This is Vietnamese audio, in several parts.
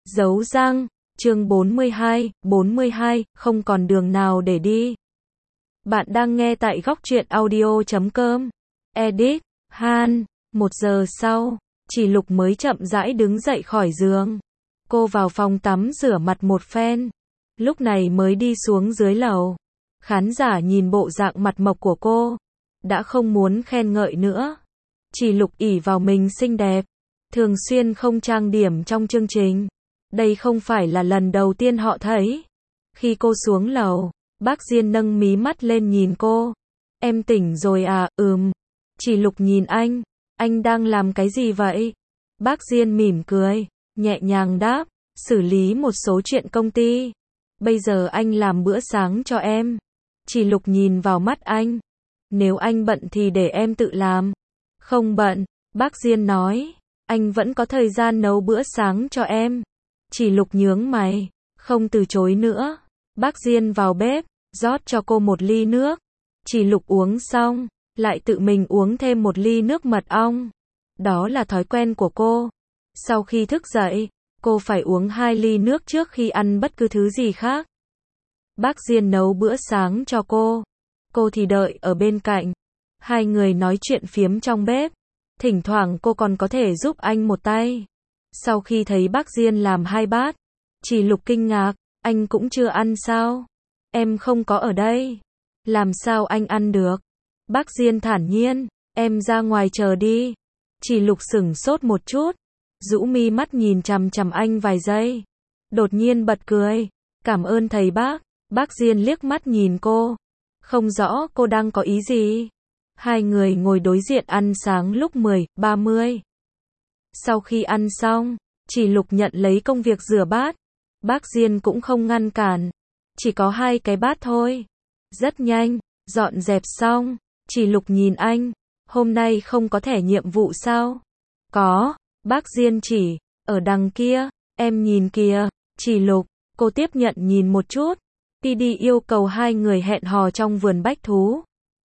Dấu răng, chương 42, không còn đường nào để đi. Bạn đang nghe tại góc truyện audio.com. Edit, Han. 1 giờ sau, Chỉ Lục mới chậm rãi đứng dậy khỏi giường. Cô vào phòng tắm rửa mặt một phen. Lúc này mới đi xuống dưới lầu. Khán giả nhìn bộ dạng mặt mộc của cô, đã không muốn khen ngợi nữa. Chỉ Lục ỷ vào mình xinh đẹp, thường xuyên không trang điểm trong chương trình. Đây không phải là lần đầu tiên họ thấy. Khi cô xuống lầu, bác Diên nâng mí mắt lên nhìn cô. Em tỉnh rồi à? Chỉ Lục nhìn anh đang làm cái gì vậy? Bác Diên mỉm cười, nhẹ nhàng đáp, xử lý một số chuyện công ty. Bây giờ anh làm bữa sáng cho em. Chỉ Lục nhìn vào mắt anh. Nếu anh bận thì để em tự làm. Không bận, bác Diên nói, anh vẫn có thời gian nấu bữa sáng cho em. Chỉ Lục nhướng mày, không từ chối nữa. Bác Diên vào bếp, rót cho cô một ly nước. Chỉ Lục uống xong, lại tự mình uống thêm một ly nước mật ong. Đó là thói quen của cô. Sau khi thức dậy, cô phải uống 2 ly nước trước khi ăn bất cứ thứ gì khác. Bác Diên nấu bữa sáng cho cô thì đợi ở bên cạnh. Hai người nói chuyện phiếm trong bếp. Thỉnh thoảng cô còn có thể giúp anh một tay. Sau khi thấy bác Diên làm 2 bát, Chỉ Lục kinh ngạc, anh cũng chưa ăn sao? Em không có ở đây. Làm sao anh ăn được? Bác Diên thản nhiên, em ra ngoài chờ đi. Chỉ Lục sửng sốt một chút, rũ mi mắt nhìn chằm chằm anh vài giây. Đột nhiên bật cười, cảm ơn thầy bác. Bác Diên liếc mắt nhìn cô, không rõ cô đang có ý gì. Hai người ngồi đối diện ăn sáng lúc 10:30. Sau khi ăn xong, Chỉ Lục nhận lấy công việc rửa bát. Bác Diên cũng không ngăn cản. Chỉ có 2 cái bát thôi. Rất nhanh, dọn dẹp xong, Chỉ Lục nhìn anh. Hôm nay không có thẻ nhiệm vụ sao? Có, bác Diên chỉ, ở đằng kia, em nhìn kìa. Chỉ Lục, cô tiếp nhận nhìn một chút. PD yêu cầu 2 người hẹn hò trong vườn bách thú.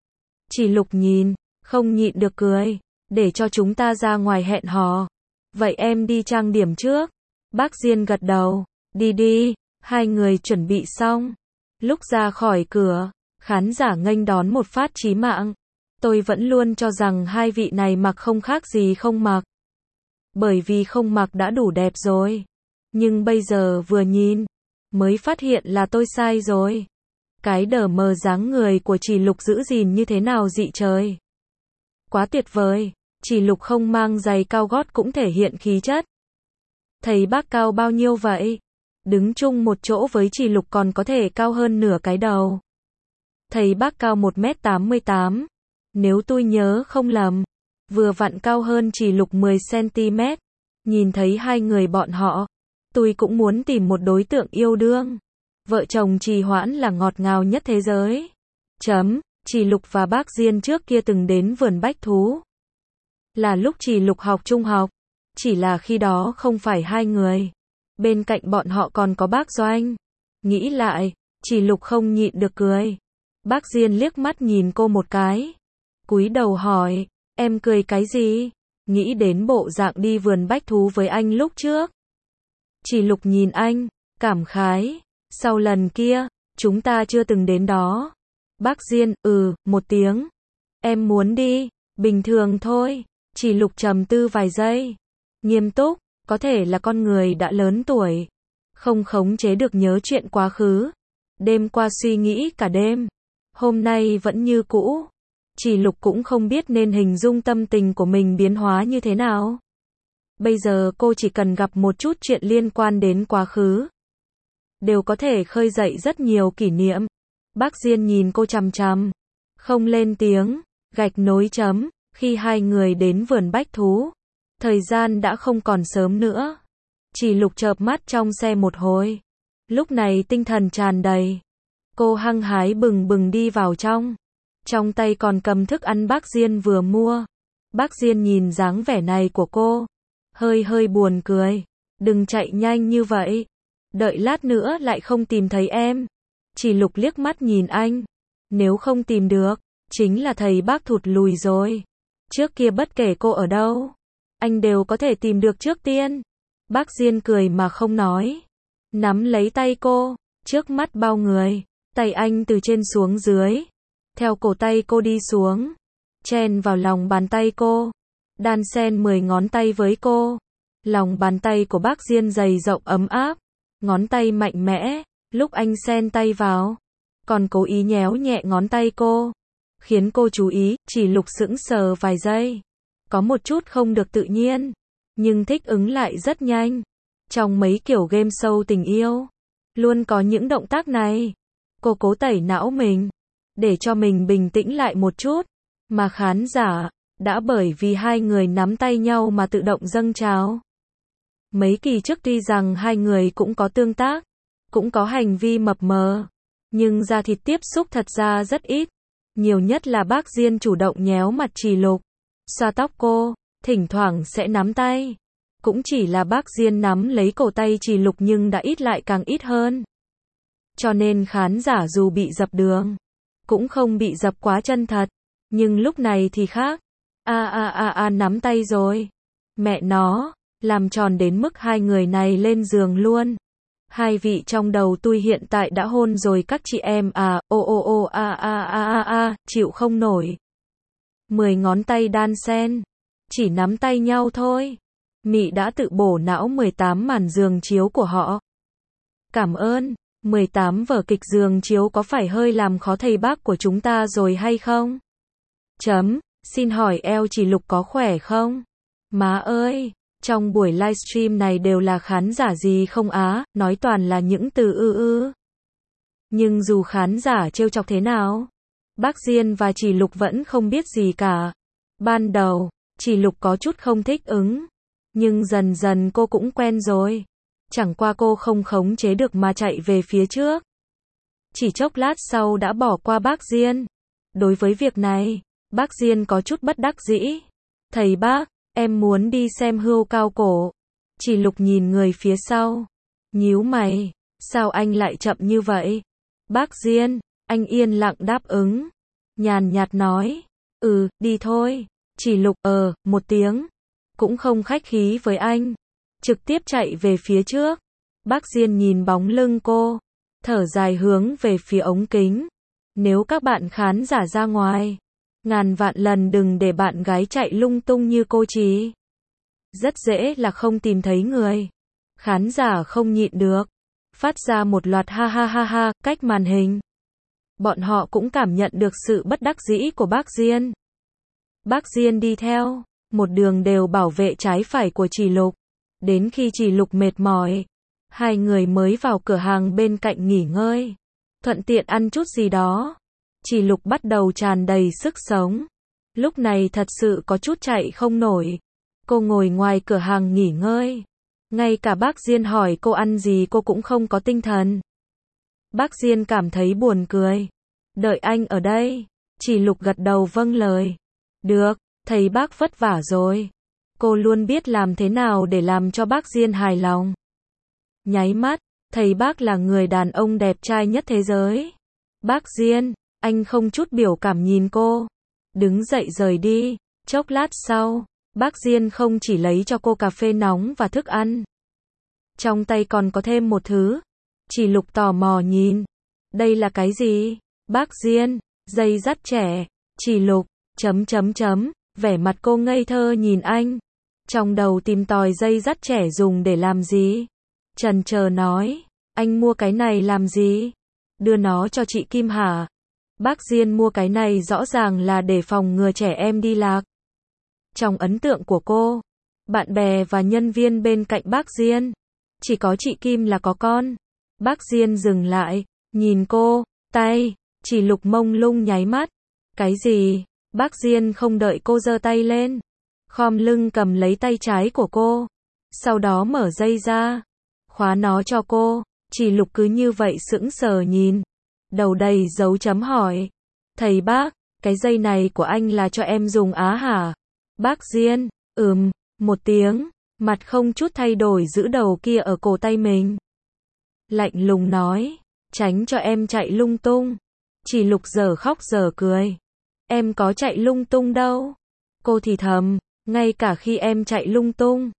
Chỉ Lục nhìn, không nhịn được cười. Để cho chúng ta ra ngoài hẹn hò. Vậy em đi trang điểm trước. Bác Diên gật đầu. Đi. 2 người chuẩn bị xong. Lúc ra khỏi cửa, khán giả nghênh đón một phát chí mạng. Tôi vẫn luôn cho rằng 2 vị này mặc không khác gì không mặc. Bởi vì không mặc đã đủ đẹp rồi. Nhưng bây giờ vừa nhìn, mới phát hiện là tôi sai rồi. Cái đờ mờ dáng người của Chỉ Lục giữ gìn như thế nào dị trời. Quá tuyệt vời, Chỉ Lục không mang giày cao gót cũng thể hiện khí chất. Thầy bác cao bao nhiêu vậy? Đứng chung một chỗ với Chỉ Lục còn có thể cao hơn nửa cái đầu. Thầy bác cao 1m88. Nếu tôi nhớ không lầm, vừa vặn cao hơn Chỉ Lục 10cm. Nhìn thấy 2 người bọn họ, tôi cũng muốn tìm một đối tượng yêu đương. Vợ chồng Trì Hoãn là ngọt ngào nhất thế giới. Chỉ Lục và bác Diên trước kia từng đến vườn bách thú. Là lúc Chỉ Lục học trung học. Chỉ là khi đó không phải 2 người. Bên cạnh bọn họ còn có bác Doanh. Nghĩ lại, Chỉ Lục không nhịn được cười. Bác Diên liếc mắt nhìn cô một cái. Cúi đầu hỏi, em cười cái gì? Nghĩ đến bộ dạng đi vườn bách thú với anh lúc trước. Chỉ Lục nhìn anh, cảm khái. Sau lần kia, chúng ta chưa từng đến đó. Bác Diên, một tiếng. Em muốn đi, bình thường thôi. Chỉ Lục trầm tư vài giây. Nghiêm túc, có thể là con người đã lớn tuổi. Không khống chế được nhớ chuyện quá khứ. Đêm qua suy nghĩ cả đêm. Hôm nay vẫn như cũ. Chỉ Lục cũng không biết nên hình dung tâm tình của mình biến hóa như thế nào. Bây giờ cô chỉ cần gặp một chút chuyện liên quan đến quá khứ, đều có thể khơi dậy rất nhiều kỷ niệm. Bác Diên nhìn cô chằm chằm, không lên tiếng, gạch nối chấm. Khi 2 người đến vườn bách thú, thời gian đã không còn sớm nữa. Chỉ Lục chợp mắt trong xe một hồi. Lúc này tinh thần tràn đầy. Cô hăng hái bừng bừng đi vào trong. Trong tay còn cầm thức ăn bác Diên vừa mua. Bác Diên nhìn dáng vẻ này của cô, hơi buồn cười. Đừng chạy nhanh như vậy. Đợi lát nữa lại không tìm thấy em. Chỉ Lục liếc mắt nhìn anh. Nếu không tìm được, chính là thầy bác thụt lùi rồi. Trước kia bất kể cô ở đâu, anh đều có thể tìm được trước tiên. Bác Diên cười mà không nói. Nắm lấy tay cô, trước mắt bao người. Tay anh từ trên xuống dưới. Theo cổ tay cô đi xuống. Chen vào lòng bàn tay cô. Đan xen 10 ngón tay với cô. Lòng bàn tay của bác Diên dày rộng ấm áp. Ngón tay mạnh mẽ. Lúc anh xen tay vào. Còn cố ý nhéo nhẹ ngón tay cô. Khiến cô chú ý, Chỉ Lục sững sờ vài giây. Có một chút không được tự nhiên. Nhưng thích ứng lại rất nhanh. Trong mấy kiểu game show tình yêu. Luôn có những động tác này. Cô cố tẩy não mình. Để cho mình bình tĩnh lại một chút. Mà khán giả, đã bởi vì hai người nắm tay nhau mà tự động dâng trào. Mấy kỳ trước tuy rằng hai người cũng có tương tác. Cũng có hành vi mập mờ. Nhưng da thịt tiếp xúc thật ra rất ít. Nhiều nhất là bác Diên chủ động nhéo mặt Chỉ Lục. Xoa tóc cô, thỉnh thoảng sẽ nắm tay. Cũng chỉ là bác Diên nắm lấy cổ tay Chỉ Lục nhưng đã ít lại càng ít hơn. Cho nên khán giả dù bị dập đường, cũng không bị dập quá chân thật. Nhưng lúc này thì khác. Nắm tay rồi. Mẹ nó, làm tròn đến mức hai người này lên giường luôn. Hai vị trong đầu tôi hiện tại đã hôn rồi các chị em chịu không nổi. 10 ngón tay đan xen. Chỉ nắm tay nhau thôi. Mị đã tự bổ não 18 màn giường chiếu của họ. Cảm ơn. 18 vở kịch giường chiếu có phải hơi làm khó thầy bác của chúng ta rồi hay không? Xin hỏi eo Chỉ Lục có khỏe không? Má ơi, trong buổi livestream này đều là khán giả gì không á, nói toàn là những từ Nhưng dù khán giả trêu chọc thế nào, bác Diên và Chỉ Lục vẫn không biết gì cả. Ban đầu, Chỉ Lục có chút không thích ứng. Nhưng dần dần cô cũng quen rồi. Chẳng qua cô không khống chế được mà chạy về phía trước. Chỉ chốc lát sau đã bỏ qua bác Diên. Đối với việc này, bác Diên có chút bất đắc dĩ. Thầy bác, em muốn đi xem Hươu Cao Cổ. Chỉ Lục nhìn người phía sau. Nhíu mày, sao anh lại chậm như vậy? Bác Diên, anh yên lặng đáp ứng. Nhàn nhạt nói, đi thôi. Chỉ Lục một tiếng. Cũng không khách khí với anh. Trực tiếp chạy về phía trước. Bác Diên nhìn bóng lưng cô. Thở dài hướng về phía ống kính. Nếu các bạn khán giả ra ngoài, ngàn vạn lần đừng để bạn gái chạy lung tung như cô Chí. Rất dễ là không tìm thấy người. Khán giả không nhịn được. Phát ra một loạt ha ha ha ha, cách màn hình. Bọn họ cũng cảm nhận được sự bất đắc dĩ của bác Diên. Bác Diên đi theo, một đường đều bảo vệ trái phải của Chỉ Lục. Đến khi Chỉ Lục mệt mỏi, hai người mới vào cửa hàng bên cạnh nghỉ ngơi. Thuận tiện ăn chút gì đó. Chỉ Lục bắt đầu tràn đầy sức sống. Lúc này thật sự có chút chạy không nổi. Cô ngồi ngoài cửa hàng nghỉ ngơi. Ngay cả bác Diên hỏi cô ăn gì cô cũng không có tinh thần. Bác Diên cảm thấy buồn cười. Đợi anh ở đây. Chỉ Lục gật đầu vâng lời. Được, thầy bác vất vả rồi. Cô luôn biết làm thế nào để làm cho bác Diên hài lòng. Nháy mắt, thầy bác là người đàn ông đẹp trai nhất thế giới. Bác Diên, anh không chút biểu cảm nhìn cô. Đứng dậy rời đi. Chốc lát sau, bác Diên không chỉ lấy cho cô cà phê nóng và thức ăn. Trong tay còn có thêm một thứ. Chỉ Lục tò mò nhìn. Đây là cái gì? Bác Diên, dây dắt trẻ. Chỉ Lục, vẻ mặt cô ngây thơ nhìn anh. Trong đầu tìm tòi dây dắt trẻ dùng để làm gì? Chần chờ nói, anh mua cái này làm gì? Đưa nó cho chị Kim hả? Bác Diên mua cái này rõ ràng là để phòng ngừa trẻ em đi lạc. Trong ấn tượng của cô, bạn bè và nhân viên bên cạnh bác Diên, chỉ có chị Kim là có con. Bác Diên dừng lại, nhìn cô, tay, Chỉ Lục mông lung nháy mắt. Cái gì? Bác Diên không đợi cô giơ tay lên. Khom lưng cầm lấy tay trái của cô. Sau đó mở dây ra. Khóa nó cho cô. Chỉ Lục cứ như vậy sững sờ nhìn. Đầu đầy dấu chấm hỏi. Thầy bác, cái dây này của anh là cho em dùng á hả? Bác Diên, một tiếng. Mặt không chút thay đổi giữ đầu kia ở cổ tay mình. Lạnh lùng nói. Tránh cho em chạy lung tung. Chỉ Lục giờ khóc giờ cười. Em có chạy lung tung đâu. Cô thì thầm. Ngay cả khi em chạy lung tung,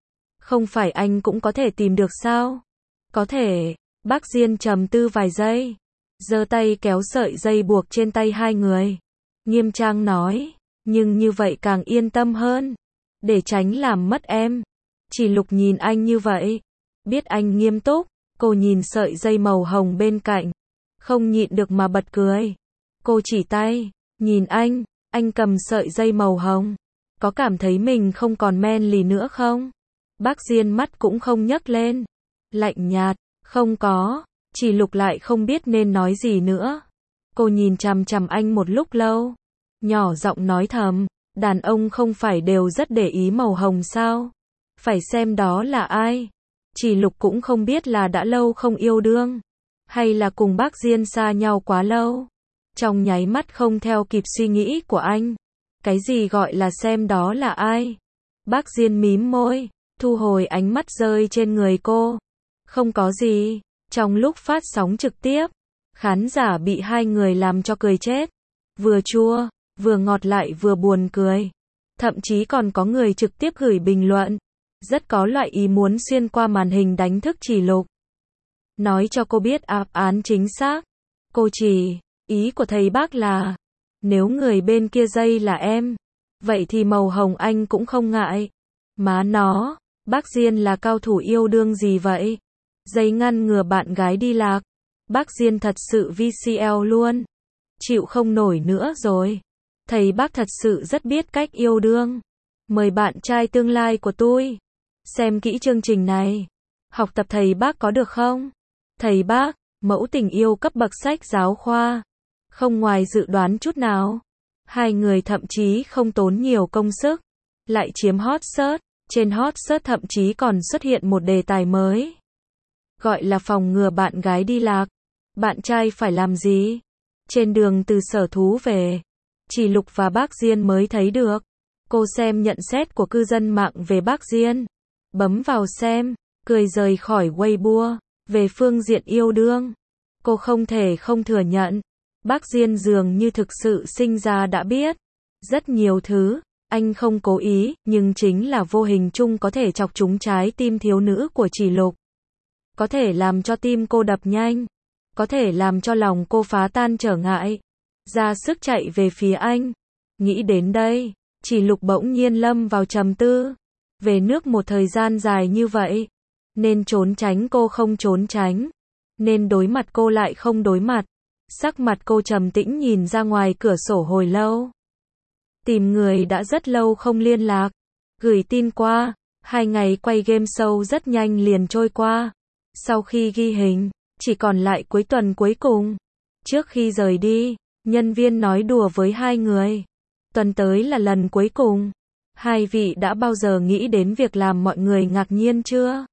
Không phải anh cũng có thể tìm được sao? Có thể. Bác Diên trầm tư vài giây, giơ tay kéo sợi dây buộc trên tay hai người. Nghiêm trang nói, nhưng như vậy càng yên tâm hơn, để tránh làm mất em. Chỉ Lục nhìn anh như vậy, biết anh nghiêm túc, cô nhìn sợi dây màu hồng bên cạnh, không nhịn được mà bật cười. Cô chỉ tay, nhìn anh cầm sợi dây màu hồng, có cảm thấy mình không còn men lì nữa không? Bác Diên mắt cũng không nhấc lên, lạnh nhạt, không có. Chỉ Lục lại không biết nên nói gì nữa. Cô nhìn chằm chằm anh một lúc lâu, nhỏ giọng nói thầm, đàn ông không phải đều rất để ý màu hồng sao? Phải xem đó là ai. Chỉ Lục cũng không biết là đã lâu không yêu đương, hay là cùng bác Diên xa nhau quá lâu. Trong nháy mắt không theo kịp suy nghĩ của anh. Cái gì gọi là xem đó là ai? Bác Diên mím môi, thu hồi ánh mắt rơi trên người cô. Không có gì. Trong lúc phát sóng trực tiếp, khán giả bị hai người làm cho cười chết. Vừa chua, vừa ngọt lại vừa buồn cười. Thậm chí còn có người trực tiếp gửi bình luận. Rất có loại ý muốn xuyên qua màn hình đánh thức Chỉ Lục. Nói cho cô biết đáp án chính xác. Cô chỉ, ý của thầy bác là, nếu người bên kia dây là em, vậy thì màu hồng anh cũng không ngại. Má nó, bác Diên là cao thủ yêu đương gì vậy? Dây ngăn ngừa bạn gái đi lạc. Bác Diên thật sự VCL luôn. Chịu không nổi nữa rồi. Thầy bác thật sự rất biết cách yêu đương. Mời bạn trai tương lai của tôi xem kỹ chương trình này. Học tập thầy bác có được không? Thầy bác, mẫu tình yêu cấp bậc sách giáo khoa. Không ngoài dự đoán chút nào. Hai người thậm chí không tốn nhiều công sức, lại chiếm hot search. Trên hot search thậm chí còn xuất hiện một đề tài mới. Gọi là phòng ngừa bạn gái đi lạc. Bạn trai phải làm gì? Trên đường từ sở thú về, Chỉ Lục và bác Diên mới thấy được. Cô xem nhận xét của cư dân mạng về bác Diên, bấm vào xem, cười rời khỏi Weibo. Về phương diện yêu đương, cô không thể không thừa nhận, bác Diên dường như thực sự sinh ra đã biết rất nhiều thứ. Anh không cố ý, nhưng chính là vô hình chung có thể chọc trúng trái tim thiếu nữ của Chỉ Lục. Có thể làm cho tim cô đập nhanh, có thể làm cho lòng cô phá tan trở ngại, ra sức chạy về phía anh. Nghĩ đến đây, Chỉ Lục bỗng nhiên lâm vào trầm tư. Về nước một thời gian dài như vậy, nên trốn tránh cô không trốn tránh, nên đối mặt cô lại không đối mặt. Sắc mặt cô trầm tĩnh nhìn ra ngoài cửa sổ hồi lâu. Tìm người đã rất lâu không liên lạc, gửi tin qua, 2 ngày quay game show rất nhanh liền trôi qua. Sau khi ghi hình, chỉ còn lại cuối tuần cuối cùng. Trước khi rời đi, nhân viên nói đùa với hai người. Tuần tới là lần cuối cùng. Hai vị đã bao giờ nghĩ đến việc làm mọi người ngạc nhiên chưa?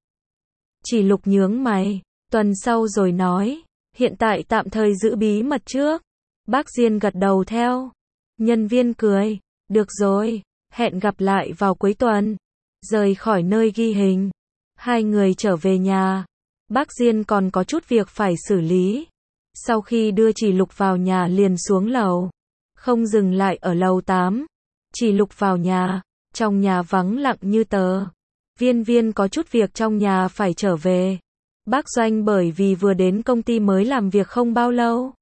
Chỉ Lục nhướng mày, tuần sau rồi nói. Hiện tại tạm thời giữ bí mật trước. Bác Diên gật đầu theo. Nhân viên cười, được rồi, hẹn gặp lại vào cuối tuần. Rời khỏi nơi ghi hình, hai người trở về nhà. Bác Diên còn có chút việc phải xử lý. Sau khi đưa Chỉ Lục vào nhà liền xuống lầu, không dừng lại ở lầu 8. Chỉ Lục vào nhà, trong nhà vắng lặng như tờ. Viên Viên có chút việc trong nhà phải trở về. Bác Doanh bởi vì vừa đến công ty mới làm việc không bao lâu,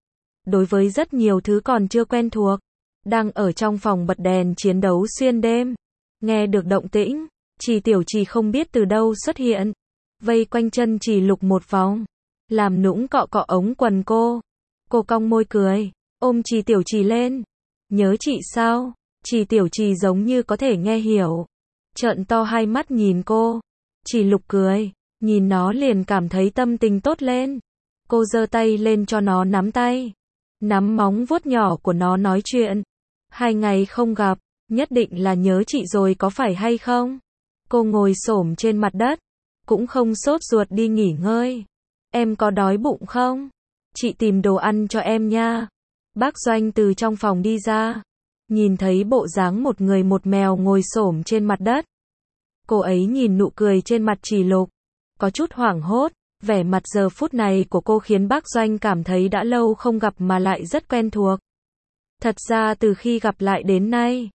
đối với rất nhiều thứ còn chưa quen thuộc. Đang ở trong phòng bật đèn chiến đấu xuyên đêm, nghe được động tĩnh, Tiểu Trì không biết từ đâu xuất hiện, vây quanh chân Chỉ Lục một vòng, làm nũng cọ cọ ống quần cô. Cô cong môi cười, ôm Tiểu Trì lên. Nhớ chị sao? Tiểu Trì giống như có thể nghe hiểu, trợn to hai mắt nhìn cô. Chỉ Lục cười, nhìn nó liền cảm thấy tâm tình tốt lên. Cô giơ tay lên cho nó nắm tay, nắm móng vuốt nhỏ của nó nói chuyện. 2 ngày không gặp, nhất định là nhớ chị rồi có phải hay không? Cô ngồi xổm trên mặt đất, cũng không sốt ruột đi nghỉ ngơi. Em có đói bụng không? Chị tìm đồ ăn cho em nha. Bác Doanh từ trong phòng đi ra, nhìn thấy bộ dáng một người một mèo ngồi xổm trên mặt đất. Cô ấy nhìn nụ cười trên mặt Chỉ Lục, có chút hoảng hốt. Vẻ mặt giờ phút này của cô khiến bác Doanh cảm thấy đã lâu không gặp mà lại rất quen thuộc. Thật ra từ khi gặp lại đến nay,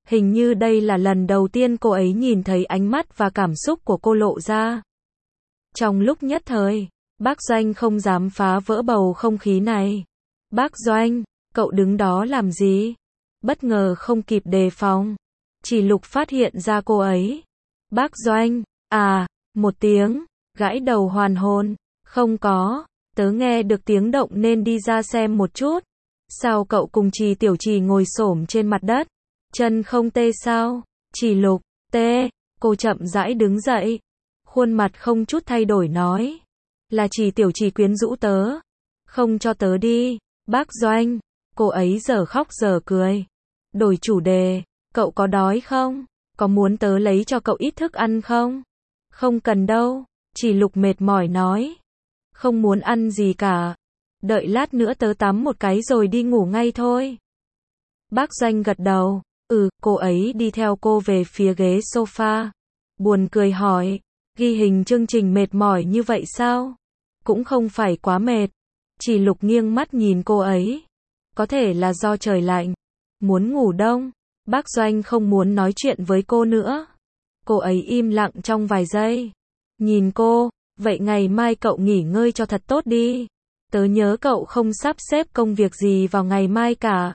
Hình như đây là lần đầu tiên cô ấy nhìn thấy ánh mắt và cảm xúc của cô lộ ra. Trong lúc nhất thời, bác Doanh không dám phá vỡ bầu không khí này. Bác Doanh, cậu đứng đó làm gì? Bất ngờ không kịp đề phòng. Chỉ Lục phát hiện ra cô ấy. Bác Doanh, à, một tiếng, gãi đầu hoàn hồn. Không có, tớ nghe được tiếng động nên đi ra xem một chút. Sao cậu cùng Tiểu Trì ngồi xổm trên mặt đất? Chân không tê sao? Chỉ Lục, tê. Cô chậm rãi đứng dậy. Khuôn mặt không chút thay đổi nói. Là Tiểu Trì quyến rũ tớ. Không cho tớ đi. Bác Doanh, cô ấy giờ khóc giờ cười. Đổi chủ đề, cậu có đói không? Có muốn tớ lấy cho cậu ít thức ăn không? Không cần đâu, Chỉ Lục mệt mỏi nói. Không muốn ăn gì cả. Đợi lát nữa tớ tắm một cái rồi đi ngủ ngay thôi. Bác Doanh gật đầu. Cô ấy đi theo cô về phía ghế sofa. Buồn cười hỏi, ghi hình chương trình mệt mỏi như vậy sao? Cũng không phải quá mệt. Chỉ Lục nghiêng mắt nhìn cô ấy. Có thể là do trời lạnh. Muốn ngủ đông. Bác Doanh không muốn nói chuyện với cô nữa. Cô ấy im lặng trong vài giây. Nhìn cô, vậy ngày mai cậu nghỉ ngơi cho thật tốt đi. Tớ nhớ cậu không sắp xếp công việc gì vào ngày mai cả.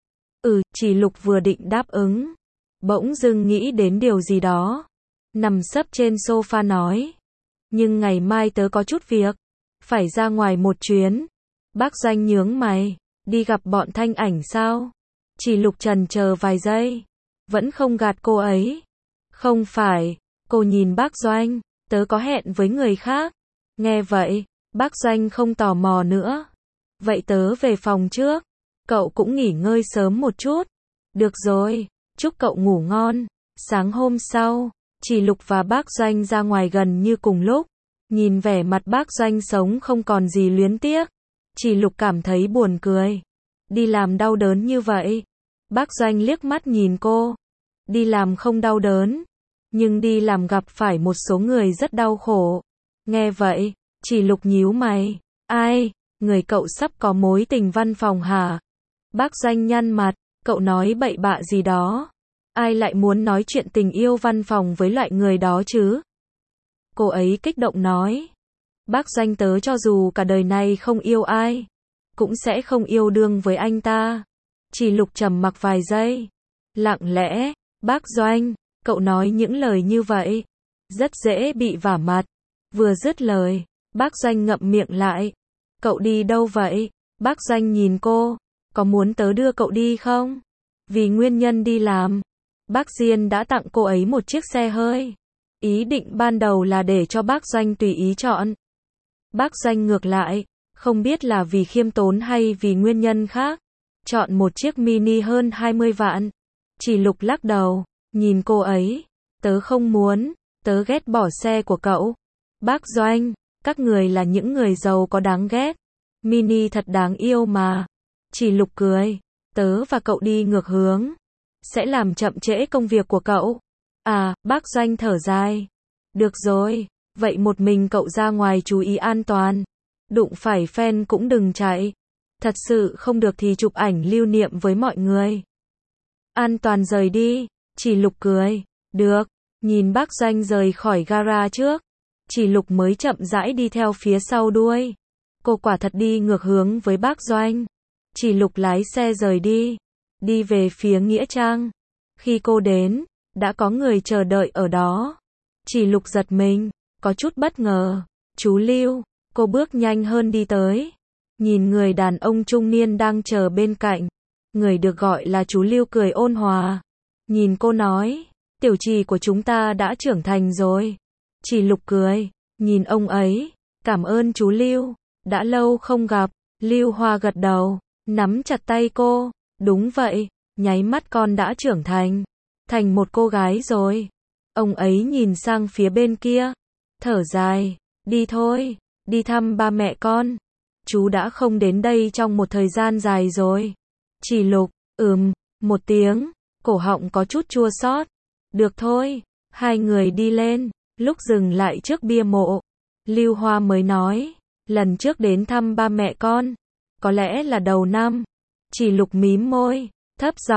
Chỉ Lục vừa định đáp ứng. Bỗng dưng nghĩ đến điều gì đó. Nằm sấp trên sofa nói. Nhưng ngày mai tớ có chút việc. Phải ra ngoài một chuyến. Bác Doanh nhướng mày. Đi gặp bọn Thanh Ảnh sao? Chỉ Lục chần chờ vài giây. Vẫn không gạt cô ấy. Không phải. Cô nhìn bác Doanh. Tớ có hẹn với người khác. Nghe vậy, bác Doanh không tò mò nữa. Vậy tớ về phòng trước. Cậu cũng nghỉ ngơi sớm một chút. Được rồi, chúc cậu ngủ ngon. Sáng hôm sau, Chỉ Lục và bác Doanh ra ngoài gần như cùng lúc. Nhìn vẻ mặt bác Doanh sống không còn gì luyến tiếc. Chỉ Lục cảm thấy buồn cười. Đi làm đau đớn như vậy. Bác Doanh liếc mắt nhìn cô. Đi làm không đau đớn. Nhưng đi làm gặp phải một số người rất đau khổ. Nghe vậy, Chỉ Lục nhíu mày. Ai? Người cậu sắp có mối tình văn phòng hả? Bác Doanh nhăn mặt. Cậu nói bậy bạ gì đó. Ai lại muốn nói chuyện tình yêu văn phòng với loại người đó chứ? Cô ấy kích động nói. Bác Doanh tớ cho dù cả đời này không yêu ai, cũng sẽ không yêu đương với anh ta. Chỉ Lục trầm mặc vài giây. Lặng lẽ, bác Doanh, cậu nói những lời như vậy, rất dễ bị vả mặt. Vừa dứt lời, bác Doanh ngậm miệng lại. Cậu đi đâu vậy? Bác Doanh nhìn cô. Có muốn tớ đưa cậu đi không? Vì nguyên nhân đi làm, bác Diên đã tặng cô ấy một chiếc xe hơi. Ý định ban đầu là để cho bác Doanh tùy ý chọn. Bác Doanh ngược lại, không biết là vì khiêm tốn hay vì nguyên nhân khác. Chọn một chiếc mini hơn 20 vạn. Chỉ Lục lắc đầu, nhìn cô ấy. Tớ không muốn, tớ ghét bỏ xe của cậu. Bác Doanh, các người là những người giàu có đáng ghét. Mini thật đáng yêu mà. Chỉ Lục cười. Tớ và cậu đi ngược hướng. Sẽ làm chậm trễ công việc của cậu. À, bác Doanh thở dài. Được rồi, vậy một mình cậu ra ngoài chú ý an toàn. Đụng phải fan cũng đừng chạy. Thật sự không được thì chụp ảnh lưu niệm với mọi người. An toàn rời đi. Chỉ Lục cười. Được. Nhìn bác Doanh rời khỏi gara trước. Chỉ Lục mới chậm rãi đi theo phía sau đuôi. Cô quả thật đi ngược hướng với bác Doanh. Chỉ Lục lái xe rời đi. Đi về phía Nghĩa Trang. Khi cô đến, đã có người chờ đợi ở đó. Chỉ Lục giật mình, có chút bất ngờ. Chú Lưu, cô bước nhanh hơn đi tới. Nhìn người đàn ông trung niên đang chờ bên cạnh. Người được gọi là chú Lưu cười ôn hòa. Nhìn cô nói, Tiểu Trì của chúng ta đã trưởng thành rồi. Chỉ Lục cười, nhìn ông ấy. Cảm ơn chú Lưu, đã lâu không gặp. Lưu Hoa gật đầu, nắm chặt tay cô. Đúng vậy, nháy mắt con đã trưởng thành. Thành một cô gái rồi. Ông ấy nhìn sang phía bên kia. Thở dài, đi thôi, đi thăm ba mẹ con. Chú đã không đến đây trong một thời gian dài rồi. Chỉ Lục, một tiếng, cổ họng có chút chua xót. Được thôi, hai người đi lên. Lúc dừng lại trước bia mộ, Lưu Hoa mới nói, lần trước đến thăm ba mẹ con, có lẽ là đầu năm. Chỉ Lục mím môi, thấp giọng,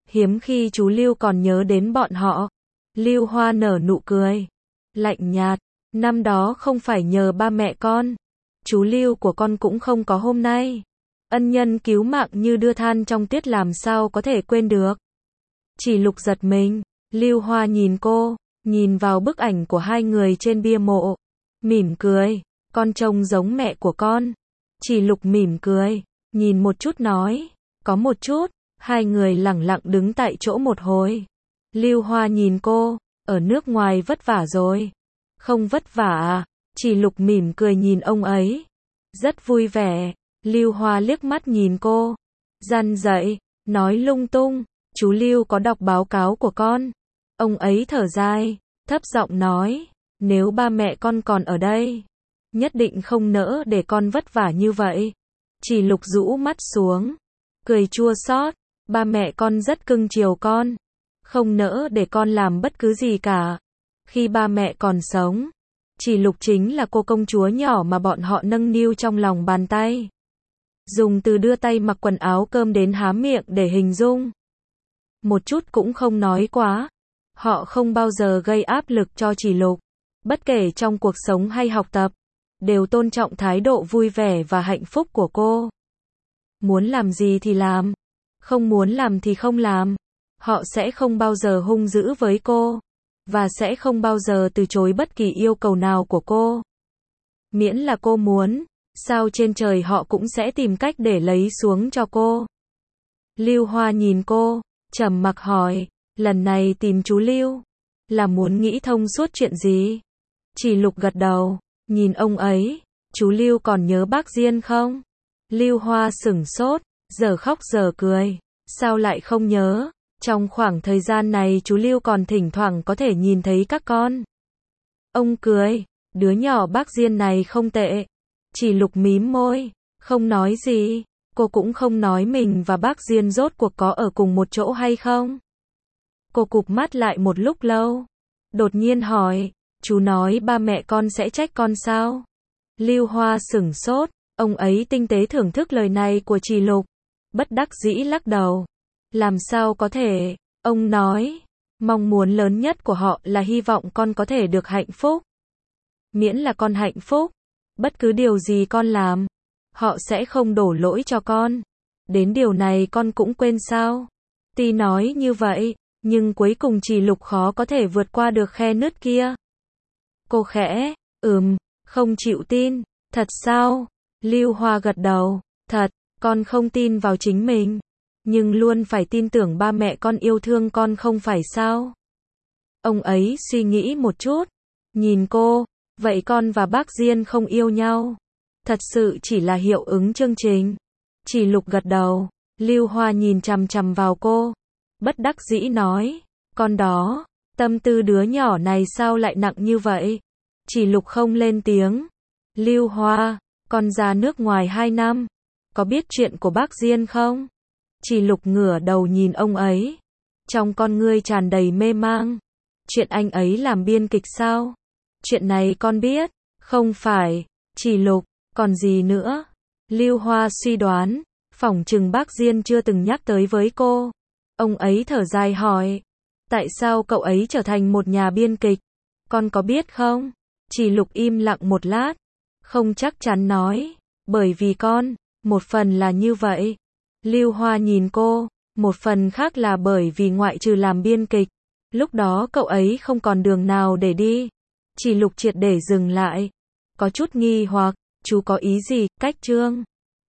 Hiếm khi chú Lưu còn nhớ đến bọn họ. Lưu Hoa nở nụ cười. Lạnh nhạt. Năm đó không phải nhờ ba mẹ con. Chú Lưu của con cũng không có hôm nay. Ân nhân cứu mạng như đưa than trong tuyết làm sao có thể quên được. Chỉ Lục giật mình. Lưu Hoa nhìn cô, nhìn vào bức ảnh của hai người trên bia mộ. Mỉm cười. Con trông giống mẹ của con. Chỉ Lục mỉm cười, nhìn một chút nói. Có một chút. Hai người lẳng lặng đứng tại chỗ một hồi. Lưu Hoa nhìn cô, ở nước ngoài vất vả rồi. Không vất vả à? Chỉ Lục mỉm cười nhìn ông ấy. Rất vui vẻ. Lưu Hoa liếc mắt nhìn cô. Răn dậy, nói lung tung. Chú Lưu có đọc báo cáo của con. Ông ấy thở dài, thấp giọng nói. Nếu ba mẹ con còn ở đây, nhất định không nỡ để con vất vả như vậy. Chỉ Lục rũ mắt xuống, cười chua xót. Ba mẹ con rất cưng chiều con, không nỡ để con làm bất cứ gì cả. Khi ba mẹ còn sống, Chỉ Lục chính là cô công chúa nhỏ mà bọn họ nâng niu trong lòng bàn tay. Dùng từ đưa tay mặc quần áo cơm đến há miệng để hình dung. Một chút cũng không nói quá. Họ không bao giờ gây áp lực cho Chỉ Lục. Bất kể trong cuộc sống hay học tập, đều tôn trọng thái độ vui vẻ và hạnh phúc của cô. Muốn làm gì thì làm, không muốn làm thì không làm. Họ sẽ không bao giờ hung dữ với cô, và sẽ không bao giờ từ chối bất kỳ yêu cầu nào của cô. Miễn là cô muốn, sao trên trời họ cũng sẽ tìm cách để lấy xuống cho cô. Lưu Hoa nhìn cô, trầm mặc hỏi, lần này tìm chú Lưu, là muốn nghĩ thông suốt chuyện gì? Chỉ Lục gật đầu, nhìn ông ấy, chú Lưu còn nhớ bác Diên không? Lưu Hoa sửng sốt, giờ khóc giờ cười, sao lại không nhớ? Trong khoảng thời gian này chú Lưu còn thỉnh thoảng có thể nhìn thấy các con. Ông cười, đứa nhỏ bác Diên này không tệ. Chỉ Lục mím môi, không nói gì. Cô cũng không nói mình và bác Diên rốt cuộc có ở cùng một chỗ hay không. Cô cụp mắt lại một lúc lâu, đột nhiên hỏi, chú nói ba mẹ con sẽ trách con sao? Lưu Hoa sửng sốt, ông ấy tinh tế thưởng thức lời này của Chỉ Lục, bất đắc dĩ lắc đầu. Làm sao có thể, ông nói, mong muốn lớn nhất của họ là hy vọng con có thể được hạnh phúc. Miễn là con hạnh phúc, bất cứ điều gì con làm, họ sẽ không đổ lỗi cho con. Đến điều này con cũng quên sao? Tuy nói như vậy, nhưng cuối cùng Chỉ Lục khó có thể vượt qua được khe nứt kia. Cô khẽ, không chịu tin. Thật sao? Lưu Hoa gật đầu, thật, con không tin vào chính mình, nhưng luôn phải tin tưởng ba mẹ con yêu thương con không phải sao? Ông ấy suy nghĩ một chút, nhìn cô, vậy con và bác Diên không yêu nhau, thật sự chỉ là hiệu ứng chương trình. Chỉ Lục gật đầu, Lưu Hoa nhìn chằm chằm vào cô, bất đắc dĩ nói, con đó, tâm tư đứa nhỏ này sao lại nặng như vậy? Chỉ Lục không lên tiếng. Lưu Hoa, con ra nước ngoài 2 năm, có biết chuyện của bác Diên không? Chỉ Lục ngửa đầu nhìn ông ấy, trong con ngươi tràn đầy mê mang. Chuyện anh ấy làm biên kịch sao? Chuyện này con biết, không phải? Chỉ Lục, còn gì nữa? Lưu Hoa suy đoán, phỏng chừng bác Diên chưa từng nhắc tới với cô. Ông ấy thở dài hỏi, tại sao cậu ấy trở thành một nhà biên kịch? Con có biết không? Chỉ Lục im lặng một lát, không chắc chắn nói, bởi vì con, một phần là như vậy. Lưu Hoa nhìn cô, một phần khác là bởi vì ngoại trừ làm biên kịch, lúc đó cậu ấy không còn đường nào để đi. Chỉ Lục triệt để dừng lại, có chút nghi hoặc, chú có ý gì? Cách Trương